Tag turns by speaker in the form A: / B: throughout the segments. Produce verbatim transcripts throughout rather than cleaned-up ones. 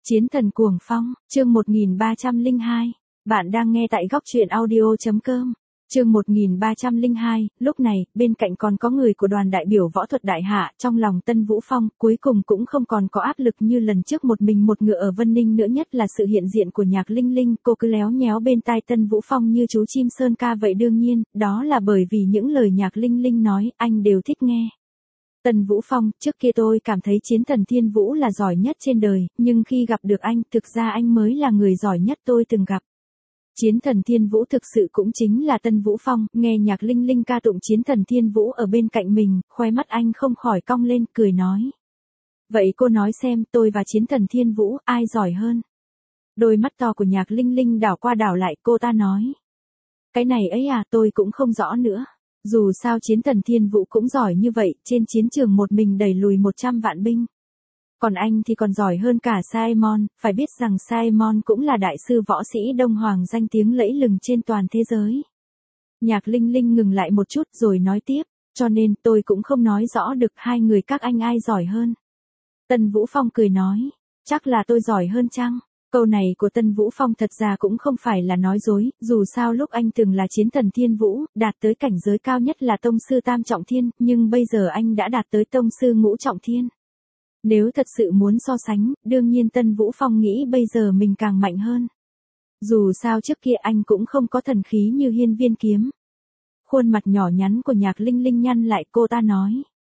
A: Chiến thần cuồng phong, chương một nghìn ba trăm lẻ hai. Bạn đang nghe tại góc truyện audio chấm com. Chương một nghìn ba trăm lẻ hai, lúc này, bên cạnh còn có người của đoàn đại biểu võ thuật đại hạ, trong lòng Tân Vũ Phong, cuối cùng cũng không còn có áp lực như lần trước một mình một ngựa ở Vân Ninh nữa, nhất là sự hiện diện của Nhạc Linh Linh, cô cứ léo nhéo bên tai Tân Vũ Phong như chú chim sơn ca vậy, đương nhiên, đó là bởi vì những lời Nhạc Linh Linh nói, anh đều thích nghe. Tân Vũ Phong, trước kia tôi cảm thấy Chiến thần Thiên Vũ là giỏi nhất trên đời, nhưng khi gặp được anh, thực ra anh mới là người giỏi nhất tôi từng gặp. Chiến thần Thiên Vũ thực sự cũng chính là Tân Vũ Phong, nghe Nhạc Linh Linh ca tụng Chiến thần Thiên Vũ ở bên cạnh mình, khóe mắt anh không khỏi cong lên, cười nói. Vậy cô nói xem, tôi và Chiến thần Thiên Vũ, ai giỏi hơn? Đôi mắt to của Nhạc Linh Linh đảo qua đảo lại, cô ta nói. Cái này ấy à, tôi cũng không rõ nữa. Dù sao Chiến thần Thiên Vũ cũng giỏi như vậy, trên chiến trường một mình đẩy lùi một trăm vạn binh. Còn anh thì còn giỏi hơn cả Saemon, phải biết rằng Saemon cũng là đại sư võ sĩ Đông Hoàng danh tiếng lẫy lừng trên toàn thế giới. Nhạc Linh Linh ngừng lại một chút rồi nói tiếp, cho nên tôi cũng không nói rõ được hai người các anh ai giỏi hơn. Tân Vũ Phong cười nói, chắc là tôi giỏi hơn chăng? Câu này của Tân Vũ Phong thật ra cũng không phải là nói dối, dù sao lúc anh từng là Chiến thần Thiên Vũ, đạt tới cảnh giới cao nhất là Tông sư Tam Trọng Thiên, nhưng bây giờ anh đã đạt tới Tông sư Ngũ Trọng Thiên. Nếu thật sự muốn so sánh, đương nhiên Tân Vũ Phong nghĩ bây giờ mình càng mạnh hơn. Dù sao trước kia anh cũng không có thần khí như Hiên Viên Kiếm. Khuôn mặt nhỏ nhắn của Nhạc Linh Linh nhăn lại, cô ta nói.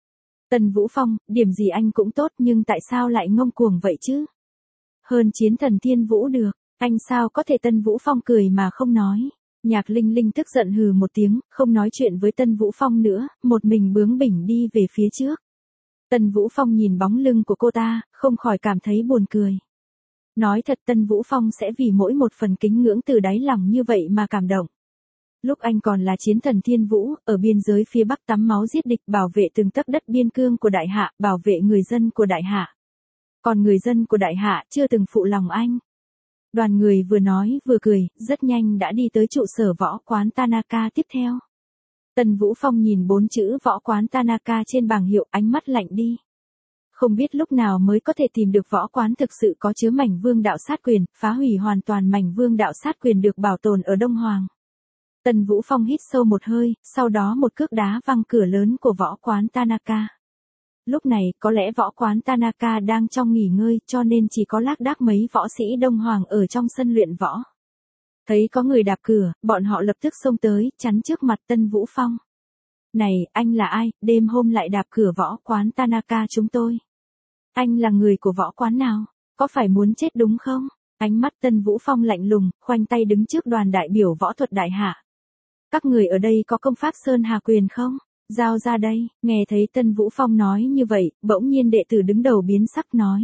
A: Tân Vũ Phong, điểm gì anh cũng tốt nhưng tại sao lại ngông cuồng vậy chứ? Hơn Chiến thần Thiên Vũ được, anh sao có thể? Tân Vũ Phong cười mà không nói. Nhạc Linh Linh tức giận hừ một tiếng, không nói chuyện với Tân Vũ Phong nữa, một mình bướng bỉnh đi về phía trước. Tân Vũ Phong nhìn bóng lưng của cô ta, không khỏi cảm thấy buồn cười. Nói thật, Tân Vũ Phong sẽ vì mỗi một phần kính ngưỡng từ đáy lòng như vậy mà cảm động. Lúc anh còn là Chiến thần Thiên Vũ, ở biên giới phía Bắc tắm máu giết địch, bảo vệ từng tấc đất biên cương của Đại Hạ, bảo vệ người dân của Đại Hạ. Còn người dân của Đại Hạ chưa từng phụ lòng anh. Đoàn người vừa nói vừa cười, rất nhanh đã đi tới trụ sở võ quán Tanaka tiếp theo. Tân Vũ Phong nhìn bốn chữ võ quán Tanaka trên bảng hiệu, ánh mắt lạnh đi. Không biết lúc nào mới có thể tìm được võ quán thực sự có chứa mảnh vương đạo sát quyền, phá hủy hoàn toàn mảnh vương đạo sát quyền được bảo tồn ở Đông Hoàng. Tân Vũ Phong hít sâu một hơi, sau đó một cước đá văng cửa lớn của võ quán Tanaka. Lúc này, có lẽ võ quán Tanaka đang trong nghỉ ngơi, cho nên chỉ có lác đác mấy võ sĩ Đông Hoàng ở trong sân luyện võ. Thấy có người đạp cửa, bọn họ lập tức xông tới, chắn trước mặt Tân Vũ Phong. Này, anh là ai, đêm hôm lại đạp cửa võ quán Tanaka chúng tôi? Anh là người của võ quán nào? Có phải muốn chết đúng không? Ánh mắt Tân Vũ Phong lạnh lùng, khoanh tay đứng trước đoàn đại biểu võ thuật đại hạ. Các người ở đây có công pháp Sơn Hà Quyền không? Giao ra đây. Nghe thấy Tân Vũ Phong nói như vậy, bỗng nhiên đệ tử đứng đầu biến sắc nói.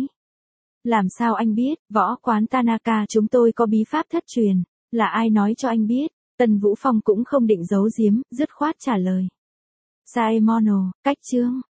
A: Làm sao anh biết, võ quán Tanaka chúng tôi có bí pháp thất truyền, là ai nói cho anh biết? Tân Vũ Phong cũng không định giấu giếm, dứt khoát trả lời. Saemono, cách chương,